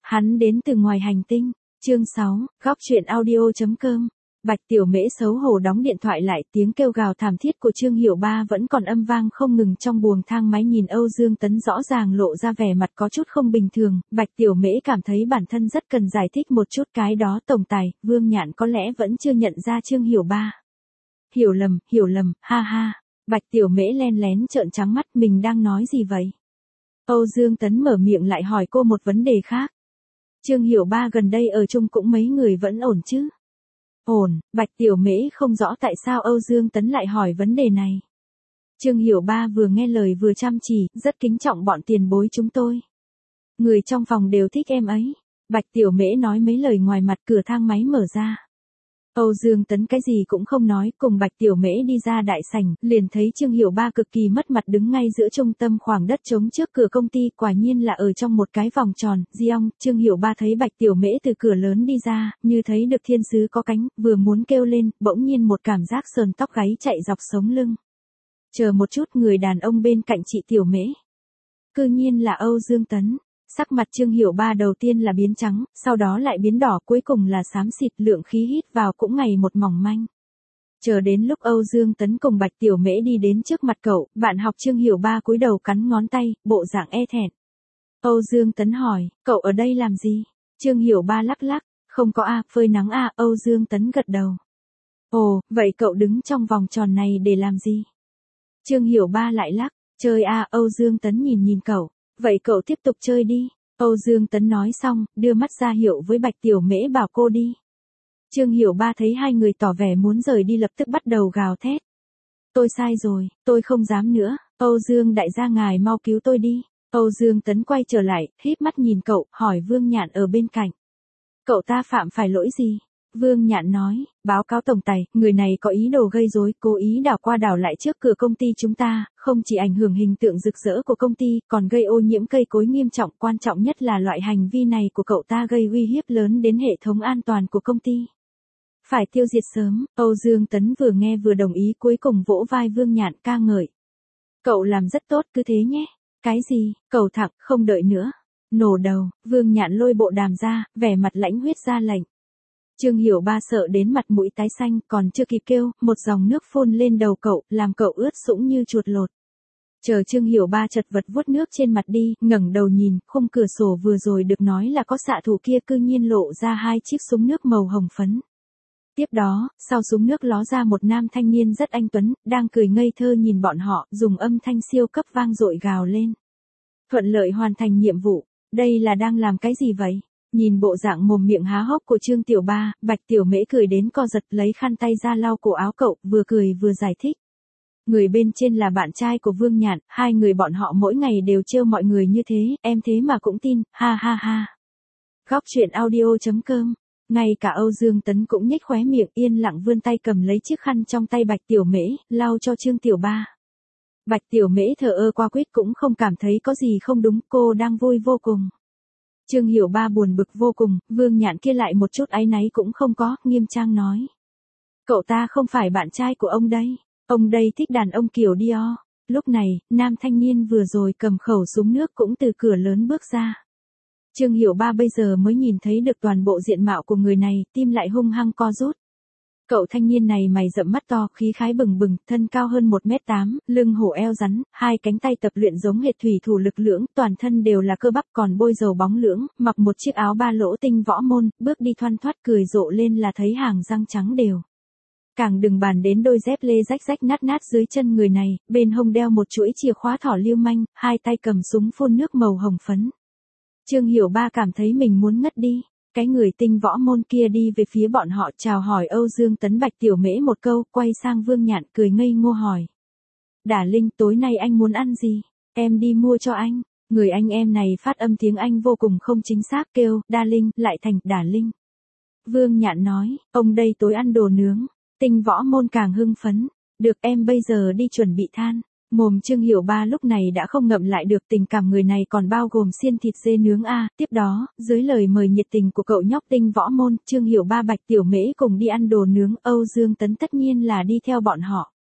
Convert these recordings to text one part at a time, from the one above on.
Hắn đến từ ngoài hành tinh. Chương 6, góc truyện audio.com. Bạch Tiểu Mễ xấu hổ đóng điện thoại lại, tiếng kêu gào thảm thiết của Trương Hiểu Ba vẫn còn âm vang không ngừng trong buồng thang máy. Nhìn Âu Dương Tấn rõ ràng lộ ra vẻ mặt có chút không bình thường, Bạch Tiểu Mễ cảm thấy bản thân rất cần giải thích một chút cái đó. Tổng tài, Vương Nhạn có lẽ vẫn chưa nhận ra Trương Hiểu Ba. Hiểu lầm, ha ha. Bạch Tiểu Mễ len lén trợn trắng mắt, mình đang nói gì vậy? Âu Dương Tấn mở miệng lại hỏi cô một vấn đề khác. Trương Hiểu Ba gần đây ở chung cũng mấy người vẫn ổn chứ? Ổn. Bạch Tiểu Mễ không rõ tại sao Âu Dương Tấn lại hỏi vấn đề này. Trương Hiểu Ba vừa nghe lời vừa chăm chỉ, rất kính trọng bọn tiền bối chúng tôi. Người trong phòng đều thích em ấy. Bạch Tiểu Mễ nói mấy lời ngoài mặt, cửa thang máy mở ra. Âu Dương Tấn cái gì cũng không nói, cùng Bạch Tiểu Mễ đi ra đại sảnh, liền thấy Trương Hiểu Ba cực kỳ mất mặt đứng ngay giữa trung tâm khoảng đất trống trước cửa công ty, quả nhiên là ở trong một cái vòng tròn. Giong, Trương Hiểu Ba thấy Bạch Tiểu Mễ từ cửa lớn đi ra, như thấy được thiên sứ có cánh, vừa muốn kêu lên, bỗng nhiên một cảm giác sờn tóc gáy chạy dọc sống lưng. Chờ một chút, người đàn ông bên cạnh chị Tiểu Mễ. Cư nhiên là Âu Dương Tấn. Sắc mặt Trương Hiểu Ba đầu tiên là biến trắng, sau đó lại biến đỏ, cuối cùng là xám xịt, lượng khí hít vào cũng ngày một mỏng manh. Chờ đến lúc Âu Dương Tấn cùng Bạch Tiểu Mễ đi đến trước mặt cậu, bạn học Trương Hiểu Ba cúi đầu cắn ngón tay, bộ dạng e thẹn. Âu Dương Tấn hỏi, cậu ở đây làm gì? Trương Hiểu Ba lắc lắc, không có a, phơi nắng a. Âu Dương Tấn gật đầu. Ồ, vậy cậu đứng trong vòng tròn này để làm gì? Trương Hiểu Ba lại lắc, chơi a. Âu Dương Tấn nhìn cậu. Vậy cậu tiếp tục chơi đi. Âu Dương Tấn nói xong, đưa mắt ra hiệu với Bạch Tiểu Mễ bảo cô đi. Trương Hiểu Ba thấy hai người tỏ vẻ muốn rời đi lập tức bắt đầu gào thét. Tôi sai rồi, tôi không dám nữa. Âu Dương đại gia ngài mau cứu tôi đi. Âu Dương Tấn quay trở lại, híp mắt nhìn cậu, hỏi Vương Nhạn ở bên cạnh. Cậu ta phạm phải lỗi gì? Vương Nhạn nói, báo cáo tổng tài, người này có ý đồ gây rối, cố ý đảo qua đảo lại trước cửa công ty chúng ta, không chỉ ảnh hưởng hình tượng rực rỡ của công ty, còn gây ô nhiễm cây cối nghiêm trọng, quan trọng nhất là loại hành vi này của cậu ta gây uy hiếp lớn đến hệ thống an toàn của công ty. Phải tiêu diệt sớm. Âu Dương Tấn vừa nghe vừa đồng ý, cuối cùng vỗ vai Vương Nhạn ca ngợi. Cậu làm rất tốt, cứ thế nhé. Cái gì? Cầu thẳng, không đợi nữa. Nổ đầu. Vương Nhạn lôi bộ đàm ra, vẻ mặt lãnh huyết ra lệnh. Trương Hiểu Ba sợ đến mặt mũi tái xanh, còn chưa kịp kêu, một dòng nước phun lên đầu cậu, làm cậu ướt sũng như chuột lột. Chờ Trương Hiểu Ba chật vật vuốt nước trên mặt đi, ngẩng đầu nhìn, khung cửa sổ vừa rồi được nói là có xạ thủ kia cư nhiên lộ ra hai chiếc súng nước màu hồng phấn. Tiếp đó, sau súng nước ló ra một nam thanh niên rất anh tuấn, đang cười ngây thơ nhìn bọn họ, dùng âm thanh siêu cấp vang dội gào lên. Thuận lợi hoàn thành nhiệm vụ. Đây là đang làm cái gì vậy? Nhìn bộ dạng mồm miệng há hốc của Trương Tiểu Ba, Bạch Tiểu Mễ cười đến co giật, lấy khăn tay ra lau cổ áo cậu, vừa cười vừa giải thích. Người bên trên là bạn trai của Vương Nhạn, hai người bọn họ mỗi ngày đều trêu mọi người như thế, em thế mà cũng tin, ha ha ha. Góc truyện audio.com. Ngay cả Âu Dương Tấn cũng nhếch khóe miệng, yên lặng vươn tay cầm lấy chiếc khăn trong tay Bạch Tiểu Mễ, lau cho Trương Tiểu Ba. Bạch Tiểu Mễ thờ ơ qua quyết cũng không cảm thấy có gì không đúng, cô đang vui vô cùng. Trương Hiểu Ba buồn bực vô cùng, Vương Nhạn kia lại một chút áy náy cũng không có, nghiêm trang nói. Cậu ta không phải bạn trai của ông đây, ông đây thích đàn ông kiểu Dior. Lúc này, nam thanh niên vừa rồi cầm khẩu súng nước cũng từ cửa lớn bước ra. Trương Hiểu Ba bây giờ mới nhìn thấy được toàn bộ diện mạo của người này, tim lại hung hăng co rút. Cậu thanh niên này mày rậm mắt to, khí khái bừng bừng, thân cao hơn 1m8, lưng hổ eo rắn, hai cánh tay tập luyện giống hệt thủy thủ lực lưỡng, toàn thân đều là cơ bắp còn bôi dầu bóng lưỡng, mặc một chiếc áo ba lỗ tinh võ môn, bước đi thoăn thoắt cười rộ lên là thấy hàng răng trắng đều. Càng đừng bàn đến đôi dép lê rách rách nát nát dưới chân người này, bên hông đeo một chuỗi chìa khóa thỏ lưu manh, hai tay cầm súng phun nước màu hồng phấn. Trương Hiểu Ba cảm thấy mình muốn ngất đi. Cái người tinh võ môn kia đi về phía bọn họ, chào hỏi Âu Dương Tấn. Bạch Tiểu Mễ một câu, quay sang Vương Nhạn cười ngây ngô hỏi. Đả Linh, tối nay anh muốn ăn gì? Em đi mua cho anh. Người anh em này phát âm tiếng Anh vô cùng không chính xác, kêu, Đa Linh, lại thành, Đả Linh. Vương Nhạn nói, ông đây tối ăn đồ nướng. Tinh võ môn càng hưng phấn. Được, em bây giờ đi chuẩn bị than. Mồm Trương Hiểu Ba lúc này đã không ngậm lại được, tình cảm người này còn bao gồm xiên thịt dê nướng a. Tiếp đó, dưới lời mời nhiệt tình của cậu nhóc tinh võ môn, Trương Hiểu Ba Bạch Tiểu Mễ cùng đi ăn đồ nướng, Âu Dương Tấn tất nhiên là đi theo bọn họ.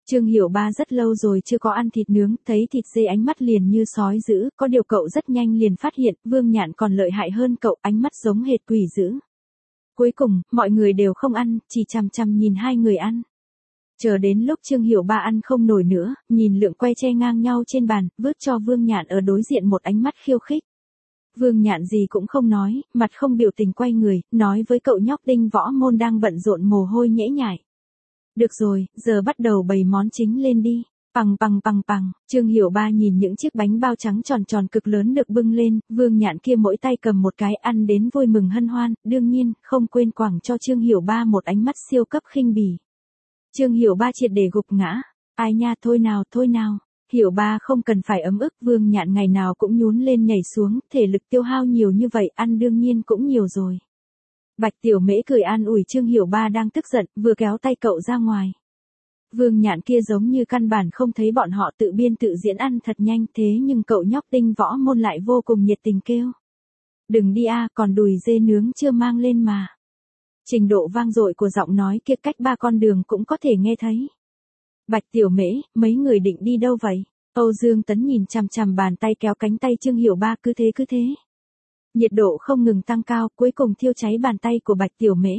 Trương Hiểu Ba rất lâu rồi chưa có ăn thịt nướng, thấy thịt dê ánh mắt liền như sói dữ, có điều cậu rất nhanh liền phát hiện, Vương Nhạn còn lợi hại hơn cậu, ánh mắt giống hệt quỷ dữ. Cuối cùng, mọi người đều không ăn, chỉ chằm chằm nhìn hai người ăn. Chờ đến lúc Trương Hiểu Ba ăn không nổi nữa, nhìn lượng que che ngang nhau trên bàn, vứt cho Vương Nhạn ở đối diện một ánh mắt khiêu khích. Vương Nhạn gì cũng không nói, mặt không biểu tình quay người, nói với cậu nhóc Đinh Võ Môn đang bận rộn mồ hôi nhễ nhại. Được rồi, giờ bắt đầu bày món chính lên đi. Pằng pằng pằng pằng, Trương Hiểu Ba nhìn những chiếc bánh bao trắng tròn tròn cực lớn được bưng lên, Vương Nhạn kia mỗi tay cầm một cái ăn đến vui mừng hân hoan, đương nhiên, không quên quẳng cho Trương Hiểu Ba một ánh mắt siêu cấp khinh bỉ. Trương Hiểu Ba triệt để gục ngã, ai nha thôi nào, Hiểu Ba không cần phải ấm ức, Vương Nhạn ngày nào cũng nhún lên nhảy xuống, thể lực tiêu hao nhiều như vậy, ăn đương nhiên cũng nhiều rồi. Bạch Tiểu Mễ cười an ủi Trương Hiểu Ba đang tức giận, vừa kéo tay cậu ra ngoài. Vương Nhạn kia giống như căn bản không thấy bọn họ tự biên tự diễn ăn thật nhanh, thế nhưng cậu nhóc Đinh Võ Môn lại vô cùng nhiệt tình kêu. Đừng đi a, còn đùi dê nướng chưa mang lên mà. Trình độ vang dội của giọng nói kia cách 3 con đường cũng có thể nghe thấy. Bạch Tiểu Mễ, mấy người định đi đâu vậy? Âu Dương Tấn nhìn chằm chằm bàn tay kéo cánh tay Trương Hiểu Ba, cứ thế. Nhiệt độ không ngừng tăng cao, cuối cùng thiêu cháy bàn tay của Bạch Tiểu Mễ.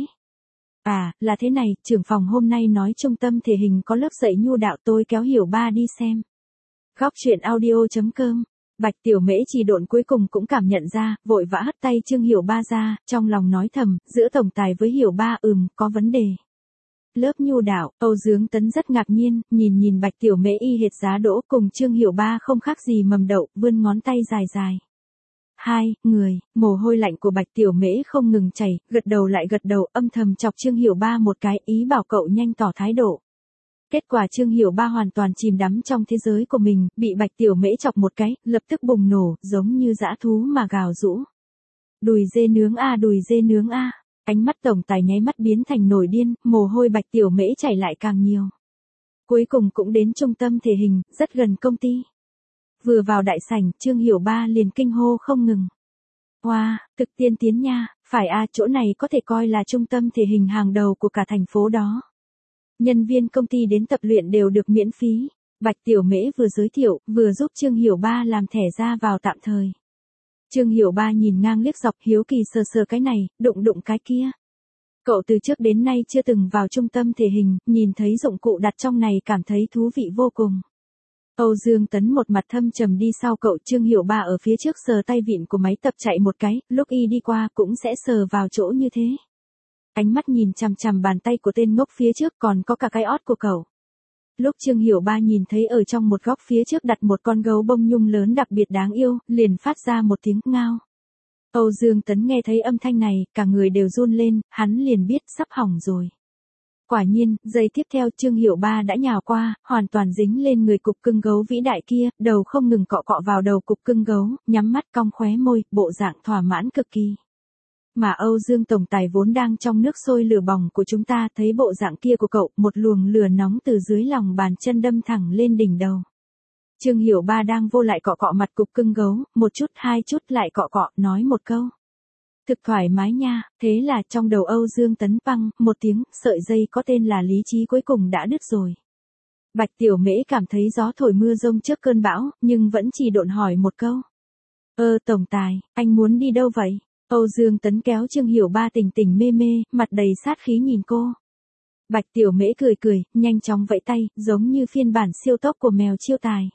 À, là thế này, trưởng phòng hôm nay nói trung tâm thể hình có lớp dạy nhu đạo, tôi kéo Hiểu Ba đi xem. Góc truyện audio.com. Bạch Tiểu Mễ chỉ độn cuối cùng cũng cảm nhận ra, vội vã hất tay Trương Hiểu Ba ra, trong lòng nói thầm, giữa tổng tài với Hiểu Ba có vấn đề. Lớp nhu đạo, Âu Dương Tấn rất ngạc nhiên, nhìn Bạch Tiểu Mễ y hệt giá đỗ cùng Trương Hiểu Ba không khác gì mầm đậu, vươn ngón tay dài. Hai người, mồ hôi lạnh của Bạch Tiểu Mễ không ngừng chảy, gật đầu lại gật đầu, âm thầm chọc Trương Hiểu Ba một cái, ý bảo cậu nhanh tỏ thái độ. Kết quả Trương Hiểu Ba hoàn toàn chìm đắm trong thế giới của mình, bị Bạch Tiểu Mễ chọc một cái, lập tức bùng nổ, giống như dã thú mà gào rũ. Đùi dê nướng a. Ánh mắt tổng tài nháy mắt biến thành nổi điên, mồ hôi Bạch Tiểu Mễ chảy lại càng nhiều. Cuối cùng cũng đến trung tâm thể hình, rất gần công ty. Vừa vào đại sảnh, Trương Hiểu Ba liền kinh hô không ngừng. Wow, thực tiên tiến nha, phải chỗ này có thể coi là trung tâm thể hình hàng đầu của cả thành phố đó. Nhân viên công ty đến tập luyện đều được miễn phí. Bạch Tiểu Mễ vừa giới thiệu, vừa giúp Trương Hiểu Ba làm thẻ ra vào tạm thời. Trương Hiểu Ba nhìn ngang liếc dọc, hiếu kỳ sờ cái này, đụng cái kia. Cậu từ trước đến nay chưa từng vào trung tâm thể hình, nhìn thấy dụng cụ đặt trong này cảm thấy thú vị vô cùng. Âu Dương Tấn một mặt thâm trầm đi sau cậu, Trương Hiểu Ba ở phía trước sờ tay vịn của máy tập chạy một cái, lúc y đi qua cũng sẽ sờ vào chỗ như thế. Ánh mắt nhìn chằm chằm bàn tay của tên ngốc phía trước, còn có cả cái ót của cậu. Lúc Trương Hiểu Ba nhìn thấy ở trong một góc phía trước đặt một con gấu bông nhung lớn đặc biệt đáng yêu, liền phát ra một tiếng ngao. Âu Dương Tấn nghe thấy âm thanh này, cả người đều run lên, hắn liền biết sắp hỏng rồi. Quả nhiên, giây tiếp theo Trương Hiểu Ba đã nhào qua, hoàn toàn dính lên người cục cưng gấu vĩ đại kia, đầu không ngừng cọ vào đầu cục cưng gấu, nhắm mắt cong khóe môi, bộ dạng thỏa mãn cực kỳ. Mà Âu Dương tổng tài vốn đang trong nước sôi lửa bỏng của chúng ta, thấy bộ dạng kia của cậu, một luồng lửa nóng từ dưới lòng bàn chân đâm thẳng lên đỉnh đầu. Trương Hiểu Ba đang vô lại cọ mặt cục cưng gấu, một chút hai chút lại cọ, nói một câu. Thực thoải mái nha, thế là trong đầu Âu Dương Tấn văng một tiếng, sợi dây có tên là lý trí cuối cùng đã đứt rồi. Bạch Tiểu Mễ cảm thấy gió thổi mưa rông trước cơn bão, nhưng vẫn chỉ độn hỏi một câu. Tổng tài, anh muốn đi đâu vậy? Âu Dương Tấn kéo Trương Hiểu Ba tỉnh mê, mặt đầy sát khí nhìn cô. Bạch Tiểu Mễ cười, nhanh chóng vẫy tay, giống như phiên bản siêu tốc của mèo chiêu tài.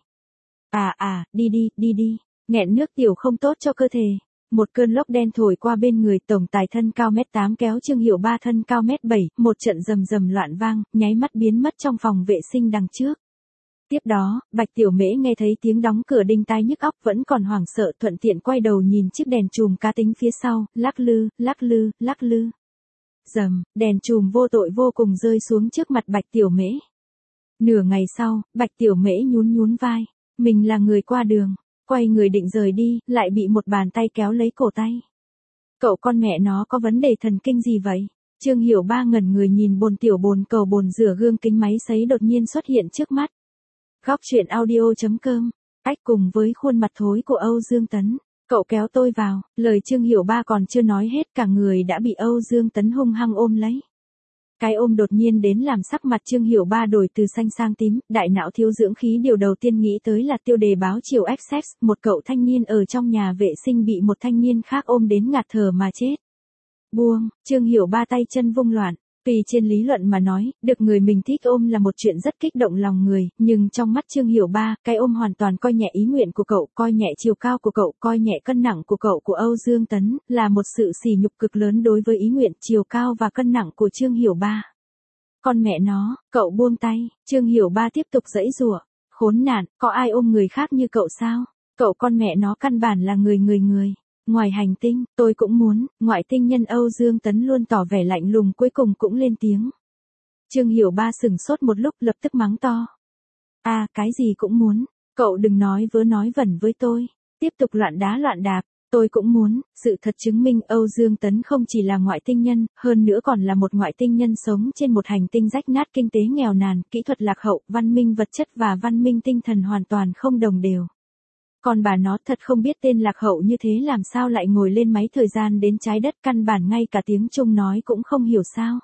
Đi, nghẹn nước tiểu không tốt cho cơ thể. Một cơn lốc đen thổi qua bên người, tổng tài thân cao 1m8 kéo Trương Hiểu Ba thân cao 1m7, một trận rầm loạn vang, nháy mắt biến mất trong phòng vệ sinh đằng trước. Tiếp đó, Bạch Tiểu Mễ nghe thấy tiếng đóng cửa đinh tai nhức óc, vẫn còn hoảng sợ, thuận tiện quay đầu nhìn chiếc đèn chùm cá tính phía sau, lắc lư. Rầm, đèn chùm vô tội vô cùng rơi xuống trước mặt Bạch Tiểu Mễ. Nửa ngày sau, Bạch Tiểu Mễ nhún vai, mình là người qua đường, quay người định rời đi, lại bị một bàn tay kéo lấy cổ tay. Cậu con mẹ nó có vấn đề thần kinh gì vậy? Trương Hiểu Ba ngẩn người nhìn bồn cầu bồn rửa gương kính máy sấy đột nhiên xuất hiện trước mắt. Góc truyện audio.com, ách cùng với khuôn mặt thối của Âu Dương Tấn. Cậu kéo tôi vào, lời Trương Hiểu Ba còn chưa nói hết, cả người đã bị Âu Dương Tấn hung hăng ôm lấy. Cái ôm đột nhiên đến làm sắc mặt Trương Hiểu Ba đổi từ xanh sang tím, đại não thiếu dưỡng khí điều đầu tiên nghĩ tới là tiêu đề báo chiều Essex, một cậu thanh niên ở trong nhà vệ sinh bị một thanh niên khác ôm đến ngạt thở mà chết. Buông, Trương Hiểu Ba tay chân vung loạn. Vì trên lý luận mà nói, được người mình thích ôm là một chuyện rất kích động lòng người, nhưng trong mắt Trương Hiểu Ba, cái ôm hoàn toàn coi nhẹ ý nguyện của cậu, coi nhẹ chiều cao của cậu, coi nhẹ cân nặng của cậu của Âu Dương Tấn, là một sự sỉ nhục cực lớn đối với ý nguyện, chiều cao và cân nặng của Trương Hiểu Ba. Con mẹ nó, cậu buông tay, Trương Hiểu Ba tiếp tục giãy giụa. Khốn nạn, có ai ôm người khác như cậu sao? Cậu con mẹ nó căn bản là người. Ngoài hành tinh, tôi cũng muốn, ngoại tinh nhân Âu Dương Tấn luôn tỏ vẻ lạnh lùng cuối cùng cũng lên tiếng. Trương Hiểu Ba sửng sốt một lúc lập tức mắng to. Cái gì cũng muốn, cậu đừng nói vớ nói vẩn với tôi, tiếp tục loạn đá loạn đạp, tôi cũng muốn, sự thật chứng minh Âu Dương Tấn không chỉ là ngoại tinh nhân, hơn nữa còn là một ngoại tinh nhân sống trên một hành tinh rách nát kinh tế nghèo nàn, kỹ thuật lạc hậu, văn minh vật chất và văn minh tinh thần hoàn toàn không đồng đều. Còn bà nó thật không biết tên lạc hậu như thế làm sao lại ngồi lên máy thời gian đến trái đất, căn bản ngay cả tiếng Trung nói cũng không hiểu sao.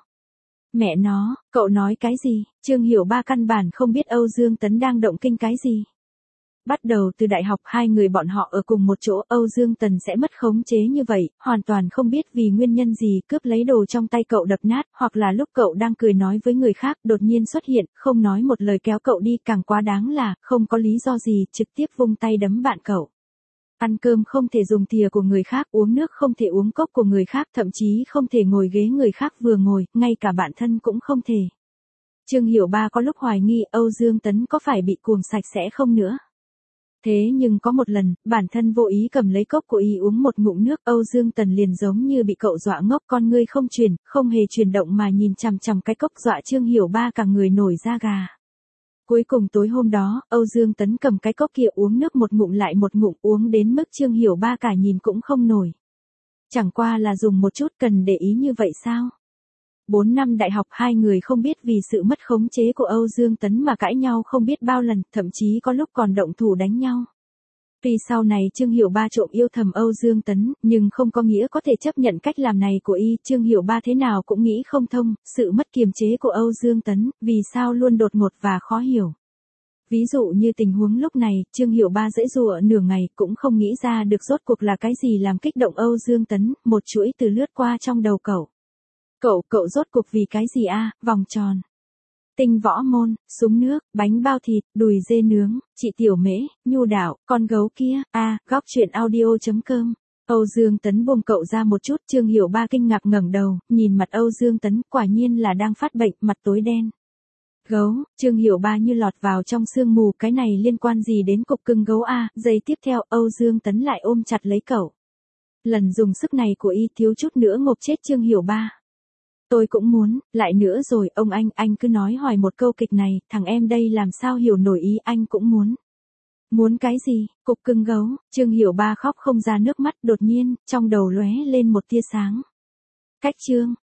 Mẹ nó, cậu nói cái gì? Trương Hiểu Ba căn bản không biết Âu Dương Tấn đang động kinh cái gì. Bắt đầu từ đại học hai người bọn họ ở cùng một chỗ, Âu Dương Tấn sẽ mất khống chế như vậy, hoàn toàn không biết vì nguyên nhân gì cướp lấy đồ trong tay cậu đập nát, hoặc là lúc cậu đang cười nói với người khác đột nhiên xuất hiện, không nói một lời kéo cậu đi, càng quá đáng là, không có lý do gì, trực tiếp vung tay đấm bạn cậu. Ăn cơm không thể dùng thìa của người khác, uống nước không thể uống cốc của người khác, thậm chí không thể ngồi ghế người khác vừa ngồi, ngay cả bản thân cũng không thể. Trương Hiểu Ba có lúc hoài nghi Âu Dương Tấn có phải bị cuồng sạch sẽ không nữa. Thế nhưng có một lần, bản thân vô ý cầm lấy cốc của y uống một ngụm nước, Âu Dương Tấn liền giống như bị cậu dọa ngốc, con ngươi không hề chuyển động mà nhìn chằm chằm cái cốc, dọa Trương Hiểu Ba cả người nổi da gà. Cuối cùng tối hôm đó, Âu Dương Tấn cầm cái cốc kia uống nước một ngụm lại một ngụm, uống đến mức Trương Hiểu Ba cả nhìn cũng không nổi. Chẳng qua là dùng một chút, cần để ý như vậy sao? 4 năm đại học hai người không biết vì sự mất khống chế của Âu Dương Tấn mà cãi nhau không biết bao lần, thậm chí có lúc còn động thủ đánh nhau. Tuy sau này Trương Hiểu Ba trộm yêu thầm Âu Dương Tấn, nhưng không có nghĩa có thể chấp nhận cách làm này của y, Trương Hiểu Ba thế nào cũng nghĩ không thông, sự mất kiềm chế của Âu Dương Tấn, vì sao luôn đột ngột và khó hiểu. Ví dụ như tình huống lúc này, Trương Hiểu Ba giãy giụa nửa ngày cũng không nghĩ ra được rốt cuộc là cái gì làm kích động Âu Dương Tấn, một chuỗi từ lướt qua trong đầu cậu. Cậu rốt cuộc vì cái gì vòng tròn. Tinh võ môn, súng nước, bánh bao thịt, đùi dê nướng, chị tiểu mễ, nhu đảo, con gấu kia, góc chuyện audio.com. Âu Dương Tấn buông cậu ra một chút, Trương Hiểu Ba kinh ngạc ngẩng đầu, nhìn mặt Âu Dương Tấn, quả nhiên là đang phát bệnh, mặt tối đen. Gấu, Trương Hiểu Ba như lọt vào trong sương mù, cái này liên quan gì đến cục cưng gấu giây tiếp theo, Âu Dương Tấn lại ôm chặt lấy cậu. Lần dùng sức này của y thiếu chút nữa ngộp chết Trương Hiểu Ba. Tôi cũng muốn, lại nữa rồi, ông anh cứ nói hoài một câu kịch này, thằng em đây làm sao hiểu nổi ý anh cũng muốn. Muốn cái gì, cục cưng gấu, Trương Hiểu Ba khóc không ra nước mắt, đột nhiên, trong đầu lóe lên một tia sáng. Cách chương.